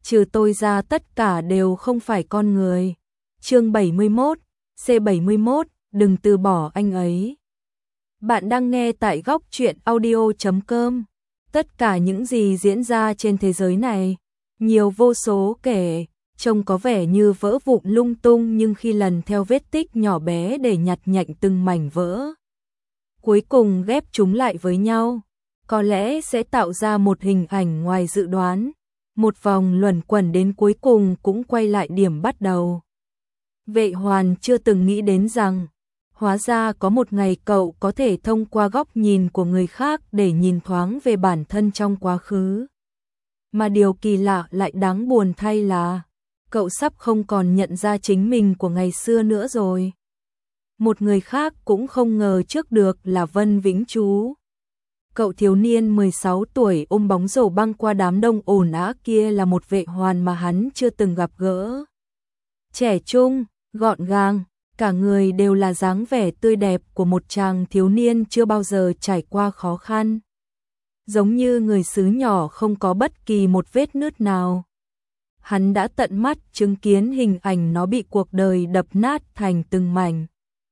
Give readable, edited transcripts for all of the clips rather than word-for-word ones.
trừ tôi ra tất cả đều không phải con người. Chương 71, C71, đừng từ bỏ anh ấy. Bạn đang nghe tại góc truyện audio.com. Tất cả những gì diễn ra trên thế giới này, nhiều vô số kể, trông có vẻ như vỡ vụn lung tung, nhưng khi lần theo vết tích nhỏ bé để nhặt nhạnh từng mảnh vỡ, cuối cùng ghép chúng lại với nhau, có lẽ sẽ tạo ra một hình ảnh ngoài dự đoán. Một vòng luẩn quẩn đến cuối cùng cũng quay lại điểm bắt đầu. Vệ Hoàn chưa từng nghĩ đến rằng, hóa ra có một ngày cậu có thể thông qua góc nhìn của người khác để nhìn thoáng về bản thân trong quá khứ. Mà điều kỳ lạ lại đáng buồn thay là, cậu sắp không còn nhận ra chính mình của ngày xưa nữa rồi. Một người khác cũng không ngờ trước được là Vân Vĩnh Chú. Cậu thiếu niên 16 tuổi ôm bóng rổ băng qua đám đông ồn ào kia là một Vệ Hoàn mà hắn chưa từng gặp gỡ. Trẻ trung, gọn gàng, cả người đều là dáng vẻ tươi đẹp của một chàng thiếu niên chưa bao giờ trải qua khó khăn. Giống như người xứ nhỏ không có bất kỳ một vết nứt nào. Hắn đã tận mắt chứng kiến hình ảnh nó bị cuộc đời đập nát thành từng mảnh.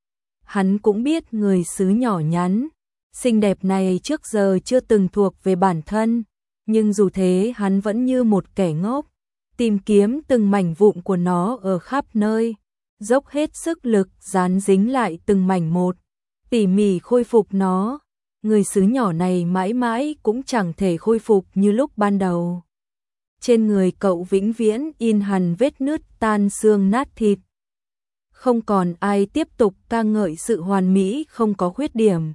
Hắn cũng biết người xứ nhỏ nhắn, xinh đẹp này trước giờ chưa từng thuộc về bản thân, nhưng dù thế hắn vẫn như một kẻ ngốc, tìm kiếm từng mảnh vụn của nó ở khắp nơi, dốc hết sức lực dán dính lại từng mảnh một, tỉ mỉ khôi phục nó. Người xứ nhỏ này mãi mãi cũng chẳng thể khôi phục như lúc ban đầu. Trên người cậu vĩnh viễn in hằn vết nứt tan xương nát thịt. Không còn ai tiếp tục ca ngợi sự hoàn mỹ không có khuyết điểm.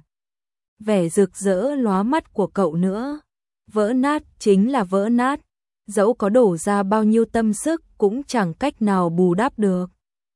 Vẻ rực rỡ lóa mắt của cậu nữa. Vỡ nát chính là vỡ nát, dẫu có đổ ra bao nhiêu tâm sức cũng chẳng cách nào bù đắp được.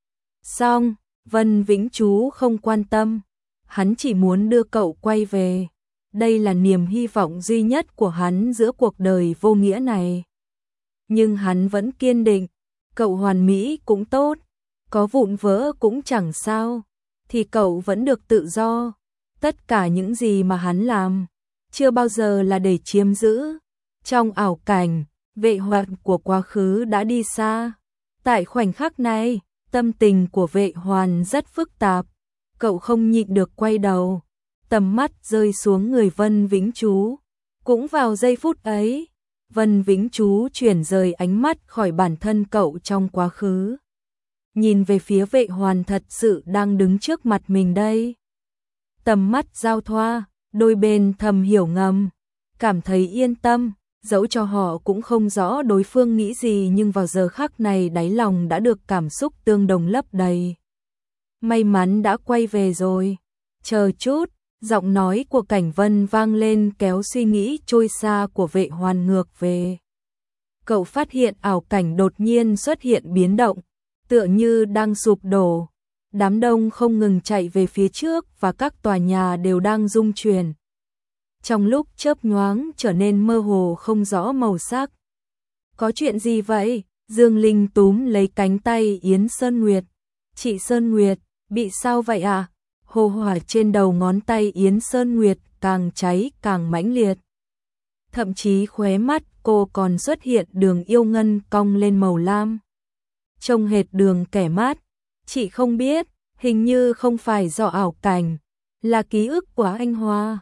Xong, Vân Vĩnh Chú không quan tâm, hắn chỉ muốn đưa cậu quay về. Đây là niềm hy vọng duy nhất của hắn giữa cuộc đời vô nghĩa này. Nhưng hắn vẫn kiên định, cậu hoàn mỹ cũng tốt, có vụn vỡ cũng chẳng sao, thì cậu vẫn được tự do. Tất cả những gì mà hắn làm, chưa bao giờ là để chiếm giữ. Trong ảo cảnh, Vệ Hoàn của quá khứ đã đi xa. Tại khoảnh khắc này, tâm tình của Vệ Hoàn rất phức tạp. Cậu không nhịn được quay đầu, tầm mắt rơi xuống người Vân Vĩnh Chú. Cũng vào giây phút ấy, Vân Vĩnh Chú chuyển rời ánh mắt khỏi bản thân cậu trong quá khứ, nhìn về phía Vệ Hoàn thật sự đang đứng trước mặt mình đây. Tầm mắt giao thoa, đôi bên thầm hiểu ngầm, cảm thấy yên tâm, dẫu cho họ cũng không rõ đối phương nghĩ gì, nhưng vào giờ khắc này đáy lòng đã được cảm xúc tương đồng lấp đầy. May mắn đã quay về rồi. Chờ chút, giọng nói của Cảnh Vân vang lên kéo suy nghĩ trôi xa của Vệ Hoàn ngược về. Cậu phát hiện ảo cảnh đột nhiên xuất hiện biến động, tựa như đang sụp đổ. Đám đông không ngừng chạy về phía trước và các tòa nhà đều đang rung chuyển. Trong lúc chớp nhoáng trở nên mơ hồ không rõ màu sắc. Có chuyện gì vậy? Dương Linh túm lấy cánh tay Yến Sơn Nguyệt. Chị Sơn Nguyệt, bị sao vậy à? Hồ hỏa trên đầu ngón tay Yến Sơn Nguyệt càng cháy càng mãnh liệt. Thậm chí khóe mắt cô còn xuất hiện đường yêu ngân cong lên màu lam. Trông hệt đường kẻ mát. Chị không biết, hình như không phải do ảo cảnh, là ký ức của anh Hoa.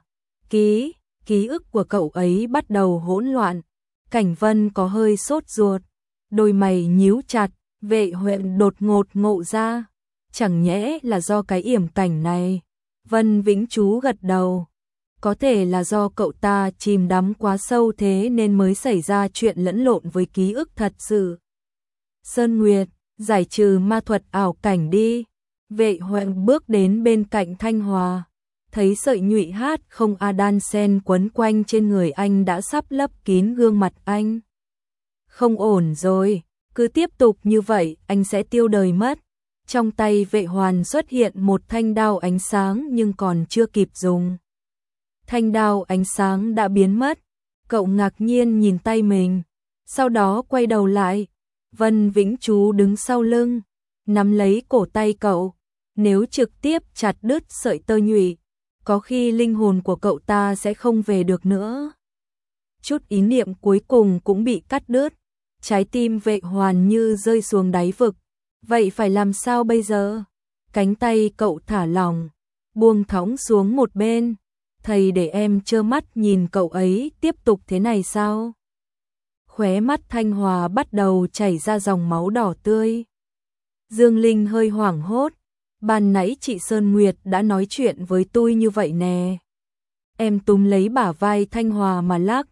Ký ức của cậu ấy bắt đầu hỗn loạn. Cảnh Vân có hơi sốt ruột, đôi mày nhíu chặt. Vệ Huệ đột ngột ngộ ra, chẳng nhẽ là do cái yểm cảnh này. Vân Vĩnh Chú gật đầu, có thể là do cậu ta chìm đắm quá sâu thế nên mới xảy ra chuyện lẫn lộn với ký ức thật sự. Sơn Nguyệt, giải trừ ma thuật ảo cảnh đi. Vệ Huệ bước đến bên cạnh Thanh Hòa, thấy sợi nhụy hát không a đan sen quấn quanh trên người anh đã sắp lấp kín gương mặt anh. Không ổn rồi, cứ tiếp tục như vậy anh sẽ tiêu đời mất. Trong tay Vệ Hoàn xuất hiện một thanh đao ánh sáng nhưng còn chưa kịp dùng. Thanh đao ánh sáng đã biến mất. Cậu ngạc nhiên nhìn tay mình, sau đó quay đầu lại. Vân Vĩnh Chú đứng sau lưng, nắm lấy cổ tay cậu. Nếu trực tiếp chặt đứt sợi tơ nhụy, có khi linh hồn của cậu ta sẽ không về được nữa. Chút ý niệm cuối cùng cũng bị cắt đứt. Trái tim Vệ Hoàn như rơi xuống đáy vực. Vậy phải làm sao bây giờ? Cánh tay cậu thả lỏng, buông thõng xuống một bên. Thầy để em trơ mắt nhìn cậu ấy tiếp tục thế này sao? Khóe mắt Thanh Hòa bắt đầu chảy ra dòng máu đỏ tươi. Dương Linh hơi hoảng hốt. Ban nãy chị Sơn Nguyệt đã nói chuyện với tôi như vậy nè. Em túm lấy bả vai Thanh Hòa mà lắc.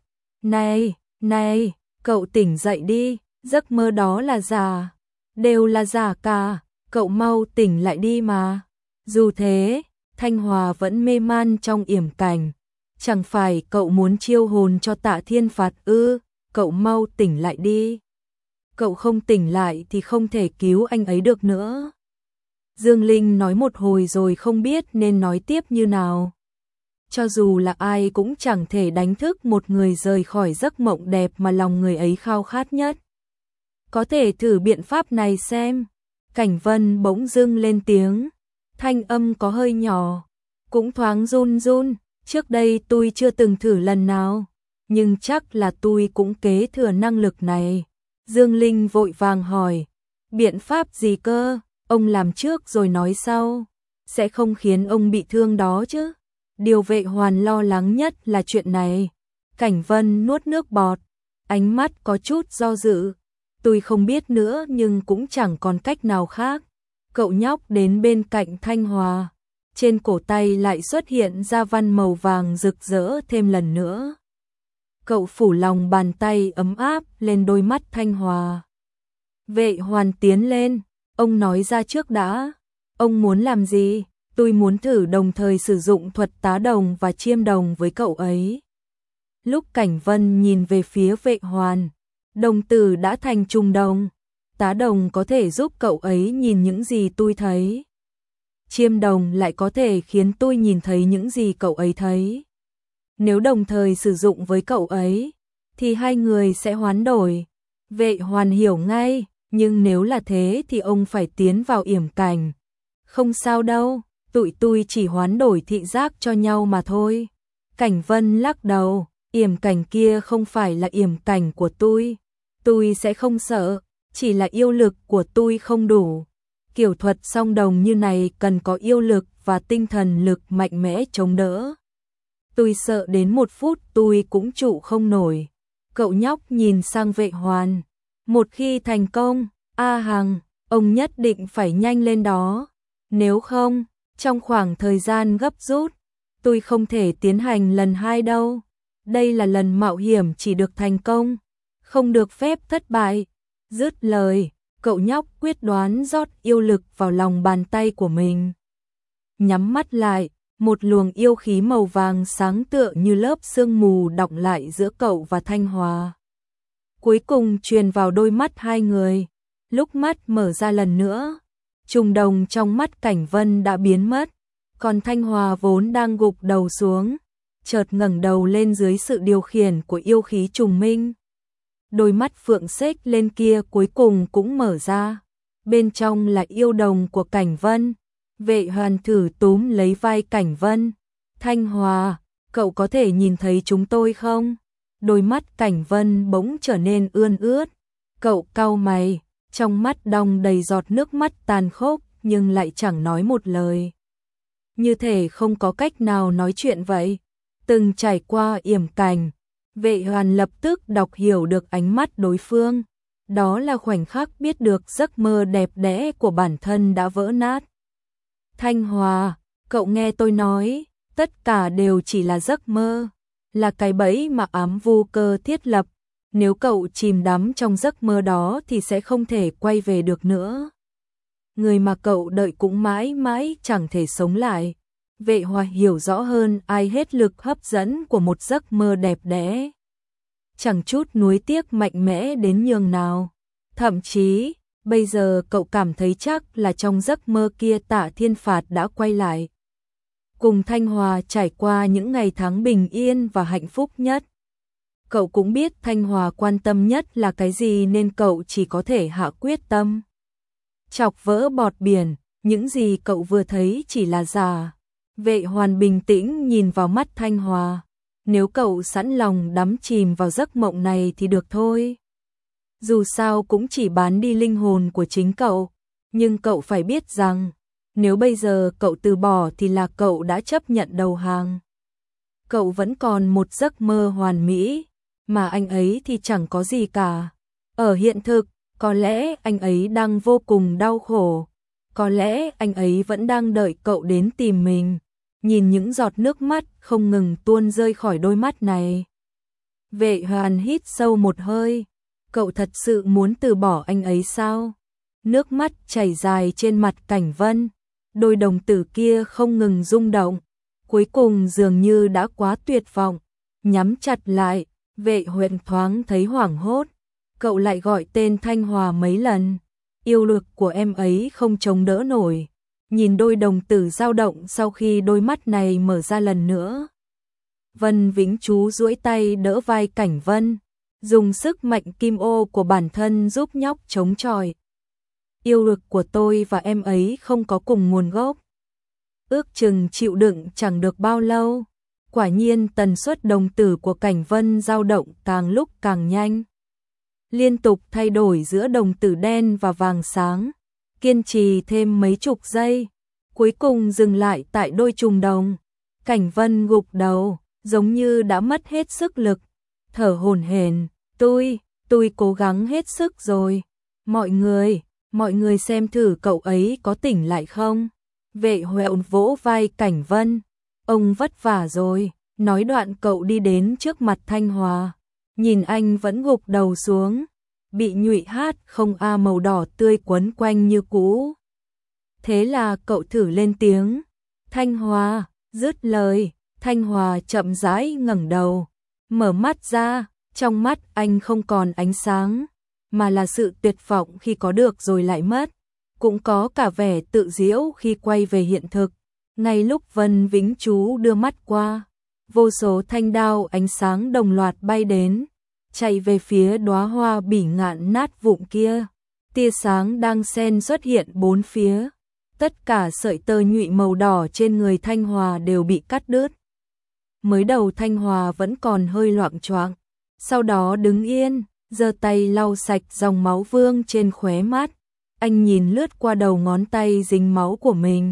Này, cậu tỉnh dậy đi, giấc mơ đó là giả. Đều là giả cả, cậu mau tỉnh lại đi mà. Dù thế, Thanh Hòa vẫn mê man trong yểm cảnh. Chẳng phải cậu muốn chiêu hồn cho Tạ Thiên Phạt ư? Cậu mau tỉnh lại đi. Cậu không tỉnh lại thì không thể cứu anh ấy được nữa. Dương Linh nói một hồi rồi không biết nên nói tiếp như nào. Cho dù là ai cũng chẳng thể đánh thức một người rời khỏi giấc mộng đẹp mà lòng người ấy khao khát nhất. Có thể thử biện pháp này xem. Cảnh Vân bỗng dưng lên tiếng. Thanh âm có hơi nhỏ, cũng thoáng run run. Trước đây tôi chưa từng thử lần nào, nhưng chắc là tôi cũng kế thừa năng lực này. Dương Linh vội vàng hỏi. Biện pháp gì cơ? Ông làm trước rồi nói sau. Sẽ không khiến ông bị thương đó chứ? Điều Vệ Hoàn lo lắng nhất là chuyện này. Cảnh Vân nuốt nước bọt, ánh mắt có chút do dự. Tôi không biết nữa nhưng cũng chẳng còn cách nào khác. Cậu nhóc đến bên cạnh Thanh Hòa. Trên cổ tay lại xuất hiện ra văn màu vàng rực rỡ thêm lần nữa. Cậu phủ lòng bàn tay ấm áp lên đôi mắt Thanh Hòa. Vệ Hoàn tiến lên. Ông nói ra trước đã. Ông muốn làm gì? Tôi muốn thử đồng thời sử dụng thuật tá đồng và chiêm đồng với cậu ấy. Lúc Cảnh Vân nhìn về phía Vệ Hoàn, đồng tử đã thành trùng đồng. Tá đồng có thể giúp cậu ấy nhìn những gì tôi thấy. Chiêm đồng lại có thể khiến tôi nhìn thấy những gì cậu ấy thấy. Nếu đồng thời sử dụng với cậu ấy, thì hai người sẽ hoán đổi. Vệ Hoàn hiểu ngay, nhưng nếu là thế thì ông phải tiến vào yểm cảnh. Không sao đâu, tụi tôi chỉ hoán đổi thị giác cho nhau mà thôi. Cảnh Vân lắc đầu, yểm cảnh kia không phải là yểm cảnh của tôi. Tôi sẽ không sợ, chỉ là yêu lực của tôi không đủ. Kiểu thuật song đồng như này cần có yêu lực và tinh thần lực mạnh mẽ chống đỡ. Tôi sợ đến một phút tôi cũng trụ không nổi. Cậu nhóc nhìn sang Vệ Hoàn. Một khi thành công, A Hằng, ông nhất định phải nhanh lên đó. Nếu không, trong khoảng thời gian gấp rút, tôi không thể tiến hành lần hai đâu. Đây là lần mạo hiểm chỉ được thành công, không được phép thất bại. Dứt lời, cậu nhóc quyết đoán rót yêu lực vào lòng bàn tay của mình. Nhắm mắt lại, một luồng yêu khí màu vàng sáng tựa như lớp sương mù đọng lại giữa cậu và Thanh Hòa. Cuối cùng truyền vào đôi mắt hai người. Lúc mắt mở ra lần nữa, trùng đồng trong mắt Cảnh Vân đã biến mất. Còn Thanh Hòa vốn đang gục đầu xuống, chợt ngẩng đầu lên dưới sự điều khiển của yêu khí trùng minh. Đôi mắt phượng xếch lên kia cuối cùng cũng mở ra. Bên trong là yêu đồng của Cảnh Vân. Vệ Hoàn thử túm lấy vai Cảnh Vân. Thanh Hòa, cậu có thể nhìn thấy chúng tôi không? Đôi mắt Cảnh Vân bỗng trở nên ươn ướt. Cậu cau mày, trong mắt đong đầy giọt nước mắt tàn khốc nhưng lại chẳng nói một lời. Như thể không có cách nào nói chuyện vậy. Từng trải qua yểm cảnh, Vệ Hoàn lập tức đọc hiểu được ánh mắt đối phương. Đó là khoảnh khắc biết được giấc mơ đẹp đẽ của bản thân đã vỡ nát. Thanh Hòa, cậu nghe tôi nói, tất cả đều chỉ là giấc mơ, là cái bẫy mà ám vu cơ thiết lập. Nếu cậu chìm đắm trong giấc mơ đó thì sẽ không thể quay về được nữa. Người mà cậu đợi cũng mãi mãi chẳng thể sống lại. Vệ Hòa hiểu rõ hơn ai hết lực hấp dẫn của một giấc mơ đẹp đẽ. Chẳng chút nuối tiếc mạnh mẽ đến nhường nào. Thậm chí, bây giờ cậu cảm thấy chắc là trong giấc mơ kia Tạ Thiên Phạt đã quay lại. Cùng Thanh Hòa trải qua những ngày tháng bình yên và hạnh phúc nhất. Cậu cũng biết Thanh Hòa quan tâm nhất là cái gì nên cậu chỉ có thể hạ quyết tâm. Chọc vỡ bọt biển, những gì cậu vừa thấy chỉ là giả. Vệ Hoàn bình tĩnh nhìn vào mắt Thanh Hòa. Nếu cậu sẵn lòng đắm chìm vào giấc mộng này thì được thôi. dù sao cũng chỉ bán đi linh hồn của chính cậu, nhưng cậu phải biết rằng, nếu bây giờ cậu từ bỏ thì là cậu đã chấp nhận đầu hàng. Cậu vẫn còn một giấc mơ hoàn mỹ, mà anh ấy thì chẳng có gì cả. Ở hiện thực, có lẽ anh ấy đang vô cùng đau khổ, có lẽ anh ấy vẫn đang đợi cậu đến tìm mình. Nhìn những giọt nước mắt không ngừng tuôn rơi khỏi đôi mắt này. Vệ Hoàn hít sâu một hơi, cậu thật sự muốn từ bỏ anh ấy sao? Nước mắt chảy dài trên mặt Cảnh Vân, đôi đồng tử kia không ngừng rung động, cuối cùng dường như đã quá tuyệt vọng, nhắm chặt lại. Vệ Huyền thoáng thấy hoảng hốt, cậu lại gọi tên Thanh Hòa mấy lần, yêu lực của em ấy không chống đỡ nổi. Nhìn đôi đồng tử dao động sau khi đôi mắt này mở ra lần nữa. Vân Vĩnh Chú duỗi tay đỡ vai Cảnh Vân, dùng sức mạnh kim ô của bản thân giúp nhóc chống chọi. Yêu lực của tôi và em ấy không có cùng nguồn gốc. Ước chừng chịu đựng chẳng được bao lâu. Quả nhiên tần suất đồng tử của Cảnh Vân dao động càng lúc càng nhanh. Liên tục thay đổi giữa đồng tử đen và vàng sáng. Kiên trì thêm mấy chục giây, cuối cùng dừng lại tại đôi trùng đồng. Cảnh Vân gục đầu, giống như đã mất hết sức lực, thở hổn hển. Tôi cố gắng hết sức rồi. Mọi người xem thử cậu ấy có tỉnh lại không? Vệ Huệ vỗ vai Cảnh Vân. Ông vất vả rồi. Nói đoạn cậu đi đến trước mặt Thanh Hòa. Nhìn anh vẫn gục đầu xuống, bị nhụy hát không a màu đỏ tươi quấn quanh như cũ. Thế là cậu thử lên tiếng. Thanh Hòa, dứt lời, Thanh Hòa chậm rãi ngẩng đầu, mở mắt ra, trong mắt anh không còn ánh sáng, mà là sự tuyệt vọng khi có được rồi lại mất, cũng có cả vẻ tự giễu khi quay về hiện thực. Ngay lúc Vân Vĩnh Chú đưa mắt qua, vô số thanh đao ánh sáng đồng loạt bay đến, chạy về phía đóa hoa bỉ ngạn nát vụn kia. Tia sáng đang xen xuất hiện bốn phía. Tất cả sợi tơ nhụy màu đỏ trên người Thanh Hòa đều bị cắt đứt. Mới đầu Thanh Hòa vẫn còn hơi loạng choạng, sau đó đứng yên, giơ tay lau sạch dòng máu vương trên khóe mắt. Anh nhìn lướt qua đầu ngón tay dính máu của mình,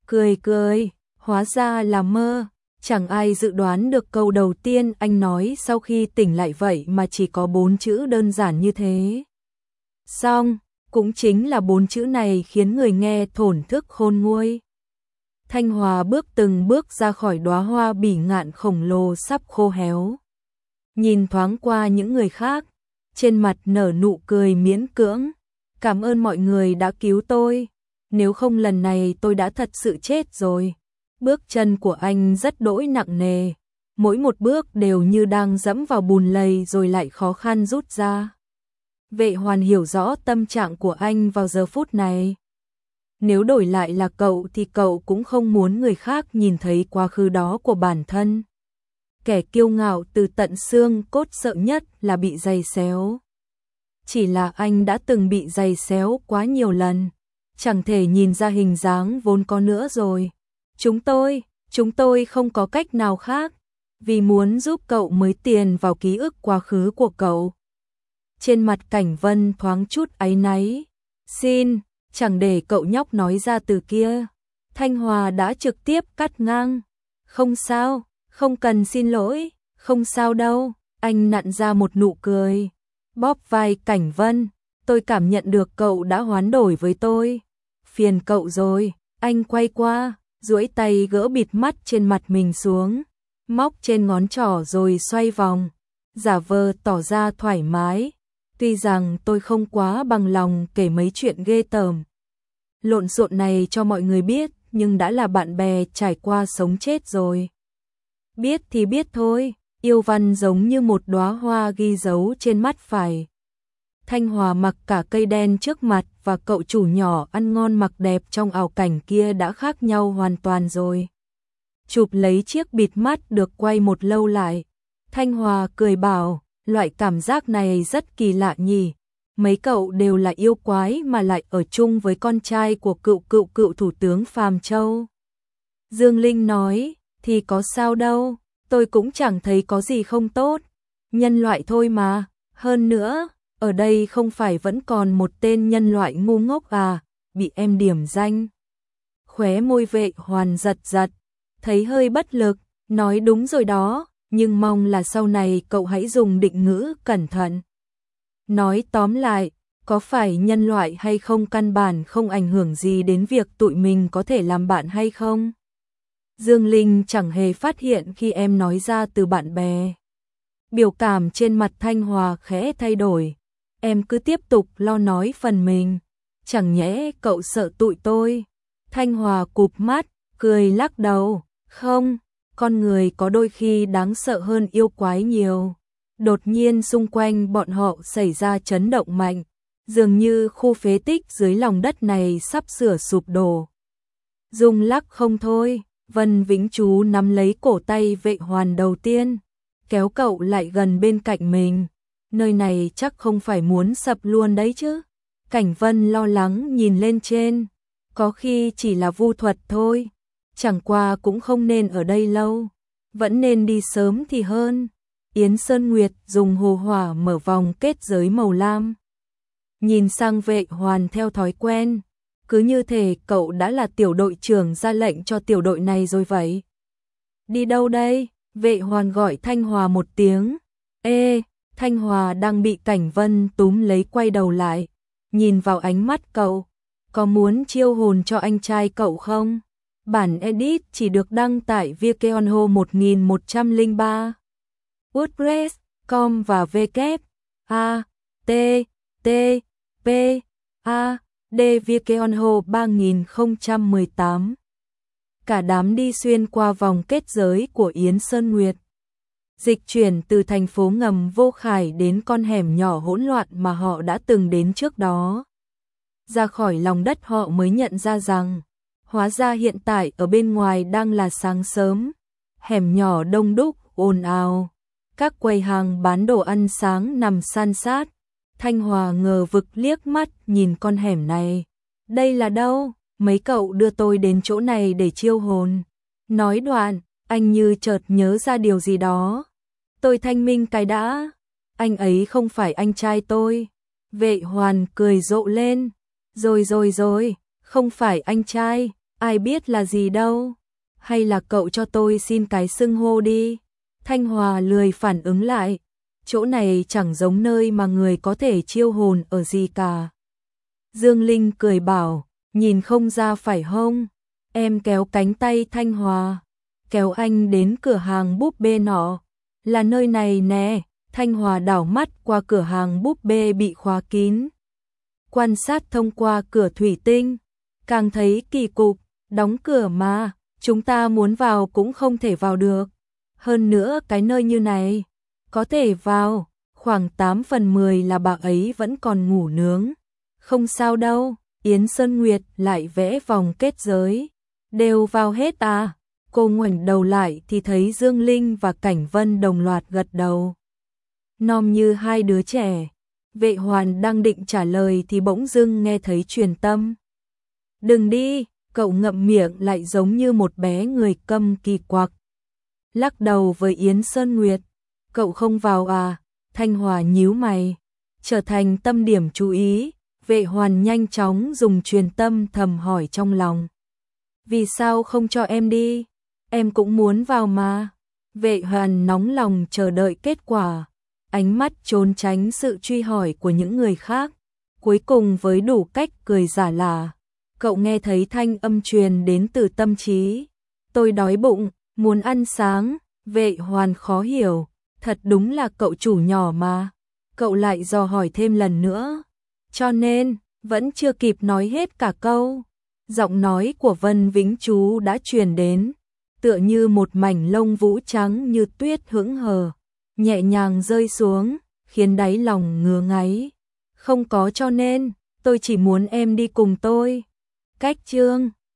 cười, hóa ra là mơ. Chẳng ai dự đoán được câu đầu tiên anh nói sau khi tỉnh lại vậy mà chỉ có 4 chữ đơn giản như thế. Xong, cũng chính là 4 chữ này khiến người nghe thổn thức khôn nguôi. Thanh Hòa bước từng bước ra khỏi đóa hoa bỉ ngạn khổng lồ sắp khô héo. Nhìn thoáng qua những người khác, trên mặt nở nụ cười miễn cưỡng. Cảm ơn mọi người đã cứu tôi, nếu không lần này tôi đã thật sự chết rồi. Bước chân của anh rất đỗi nặng nề, mỗi một bước đều như đang dẫm vào bùn lầy rồi lại khó khăn rút ra. Vệ Hoàn hiểu rõ tâm trạng của anh vào giờ phút này. Nếu đổi lại là cậu thì cậu cũng không muốn người khác nhìn thấy quá khứ đó của bản thân. Kẻ kiêu ngạo từ tận xương cốt sợ nhất là bị giày xéo. Chỉ là anh đã từng bị giày xéo quá nhiều lần, chẳng thể nhìn ra hình dáng vốn có nữa rồi. Chúng tôi không có cách nào khác, vì muốn giúp cậu mới tiền vào ký ức quá khứ của cậu. Trên mặt Cảnh Vân thoáng chút áy náy. Xin, chẳng để cậu nhóc nói ra từ kia. Thanh Hòa đã trực tiếp cắt ngang. Không sao, không cần xin lỗi, không sao đâu. Anh nặn ra một nụ cười, bóp vai Cảnh Vân. Tôi cảm nhận được cậu đã hoán đổi với tôi. Phiền cậu rồi. Anh quay qua, duỗi tay gỡ bịt mắt trên mặt mình xuống, móc trên ngón trỏ rồi xoay vòng, giả vờ tỏ ra thoải mái. Tuy rằng tôi không quá bằng lòng kể mấy chuyện ghê tởm lộn xộn này cho mọi người biết, nhưng đã là bạn bè trải qua sống chết rồi. Biết thì biết thôi, yêu văn giống như một đóa hoa ghi dấu trên mắt phải. Thanh Hòa mặc cả cây đen trước mặt và cậu chủ nhỏ ăn ngon mặc đẹp trong ảo cảnh kia đã khác nhau hoàn toàn rồi. Chụp lấy chiếc bịt mắt được quay một lâu lại. Thanh Hòa cười bảo, loại cảm giác này rất kỳ lạ nhỉ. Mấy cậu đều là yêu quái mà lại ở chung với con trai của cựu thủ tướng Phàm Châu. Dương Linh nói, thì có sao đâu, tôi cũng chẳng thấy có gì không tốt. Nhân loại thôi mà, hơn nữa, ở đây không phải vẫn còn một tên nhân loại ngu ngốc à, bị em điểm danh. Khóe môi Vệ Hoàn giật giật, thấy hơi bất lực, nói đúng rồi đó, nhưng mong là sau này cậu hãy dùng định ngữ cẩn thận. Nói tóm lại, có phải nhân loại hay không căn bản không ảnh hưởng gì đến việc tụi mình có thể làm bạn hay không? Dương Linh chẳng hề phát hiện khi em nói ra từ bạn bè. Biểu cảm trên mặt Thanh Hòa khẽ thay đổi. Em cứ tiếp tục lo nói phần mình. Chẳng nhẽ cậu sợ tụi tôi? Thanh Hòa cụp mắt, cười lắc đầu. Không, con người có đôi khi đáng sợ hơn yêu quái nhiều. Đột nhiên xung quanh bọn họ xảy ra chấn động mạnh. Dường như khu phế tích dưới lòng đất này sắp sửa sụp đổ. Rung lắc không thôi, Vân Vĩnh Chú nắm lấy cổ tay Vệ Hoàn đầu tiên, kéo cậu lại gần bên cạnh mình. Nơi này chắc không phải muốn sập luôn đấy chứ. Cảnh Vân lo lắng nhìn lên trên, có khi chỉ là vu thuật thôi, chẳng qua cũng không nên ở đây lâu, vẫn nên đi sớm thì hơn. Yến Sơn Nguyệt dùng hồ hỏa mở vòng kết giới màu lam. Nhìn sang Vệ Hoàn theo thói quen, cứ như thể cậu đã là tiểu đội trưởng ra lệnh cho tiểu đội này rồi vậy. Đi đâu đây? Vệ Hoàn gọi Thanh Hòa một tiếng. Ê, Thanh Hòa đang bị Cảnh Vân túm lấy quay đầu lại, nhìn vào ánh mắt cậu. Có muốn chiêu hồn cho anh trai cậu không? Bản edit chỉ được đăng tại Vikeonho 1103. WordPress.com và W.A.T.T.P.A.D Vikeonho 3018. Cả đám đi xuyên qua vòng kết giới của Yến Sơn Nguyệt. Dịch chuyển từ thành phố ngầm Vô Khải đến con hẻm nhỏ hỗn loạn mà họ đã từng đến trước đó. Ra khỏi lòng đất họ mới nhận ra rằng, hóa ra hiện tại ở bên ngoài đang là sáng sớm. Hẻm nhỏ đông đúc, ồn ào. Các quầy hàng bán đồ ăn sáng nằm san sát. Thanh Hòa ngờ vực liếc mắt nhìn con hẻm này. Đây là đâu? Mấy cậu đưa tôi đến chỗ này để chiêu hồn. Nói đoạn, anh như chợt nhớ ra điều gì đó. Tôi thanh minh cái đã. Anh ấy không phải anh trai tôi. Vệ Hoàn cười rộ lên. Rồi, không phải anh trai, ai biết là gì đâu. Hay là cậu cho tôi xin cái xưng hô đi. Thanh Hòa lười phản ứng lại. Chỗ này chẳng giống nơi mà người có thể chiêu hồn ở gì cả. Dương Linh cười bảo, nhìn không ra phải không? Em kéo cánh tay Thanh Hòa, kéo anh đến cửa hàng búp bê nọ. Là nơi này nè. Thanh Hòa đảo mắt qua cửa hàng búp bê bị khóa kín. Quan sát thông qua cửa thủy tinh, càng thấy kỳ cục, đóng cửa mà, chúng ta muốn vào cũng không thể vào được. Hơn nữa cái nơi như này, có thể vào, khoảng 8 phần 10 là bà ấy vẫn còn ngủ nướng. Không sao đâu, Yến Sơn Nguyệt lại vẽ vòng kết giới. Đều vào hết à? Cô ngoảnh đầu lại thì thấy Dương Linh và Cảnh Vân đồng loạt gật đầu. Nom như hai đứa trẻ. Vệ Hoàn đang định trả lời thì bỗng dưng nghe thấy truyền tâm. Đừng đi, cậu ngậm miệng lại giống như một bé người câm kỳ quặc. Lắc đầu với Yến Sơn Nguyệt. Cậu không vào à? Thanh Hòa nhíu mày. Trở thành tâm điểm chú ý, Vệ Hoàn nhanh chóng dùng truyền tâm thầm hỏi trong lòng. Vì sao không cho em đi? Em cũng muốn vào mà. Vệ Hoàn nóng lòng chờ đợi kết quả. Ánh mắt trốn tránh sự truy hỏi của những người khác. Cuối cùng với đủ cách cười giả lả, cậu nghe thấy thanh âm truyền đến từ tâm trí. Tôi đói bụng, muốn ăn sáng. Vệ Hoàn khó hiểu, thật đúng là cậu chủ nhỏ mà. Cậu lại dò hỏi thêm lần nữa. Cho nên, vẫn chưa kịp nói hết cả câu. Giọng nói của Vân Vĩnh Chú đã truyền đến, tựa như một mảnh lông vũ trắng như tuyết hững hờ, nhẹ nhàng rơi xuống, khiến đáy lòng ngứa ngáy. Không có cho nên, tôi chỉ muốn em đi cùng tôi. Cách chương